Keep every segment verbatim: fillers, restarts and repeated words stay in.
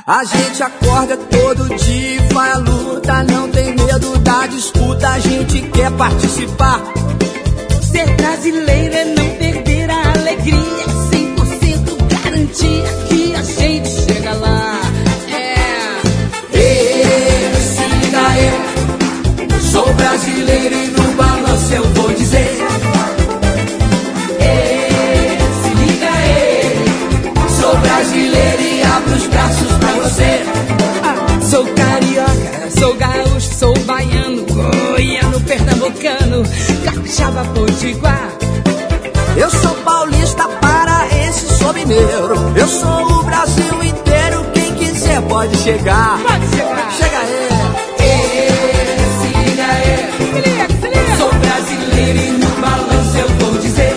A gente acorda todo dia e vai à luta, não tem medo da disputa, a gente quer participar. Ser brasileiro é não perder a alegria, cem por cento garantia que a gente chega lá. É. Ei, se liga aí, sou brasileiro e no balanço eu vou dizer. Ei, se liga aí, sou brasileiro e abro os braços pra você. Ah, sou carioca, sou gaúcho, sou baiano, goiano, pernambucano, capixaba, potiguar. Eu sou paulista, paraense, sou mineiro. Eu sou o Brasil inteiro, quem quiser pode chegar. Pode chegar. Chega aí. Ei, se liga aí. Se liga, se liga. Sou brasileiro e no balanço eu vou dizer.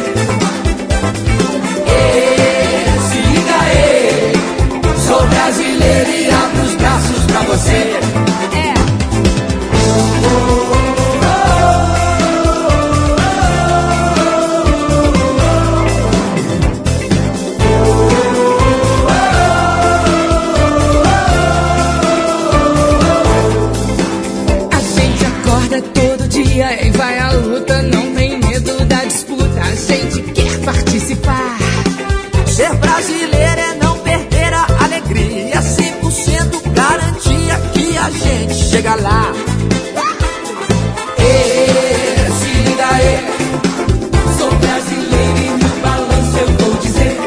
Ei, se liga aí. Sou brasileiro e abro os braços pra você. É. Todo dia e vai à luta, não tem medo da disputa, a gente quer participar. Ser brasileiro é não perder a alegria, cem por cento garantia que a gente chega lá. Ei, se liga aí, sou brasileiro e no balanço eu vou dizer.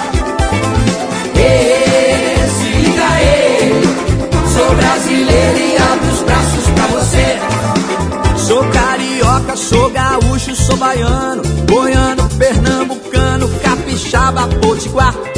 Ei, se liga aí, sou brasileiro e abro os braços pra você. Sou carioca, sou gaúcho, sou baiano, goiano, pernambucano, capixaba, potiguar.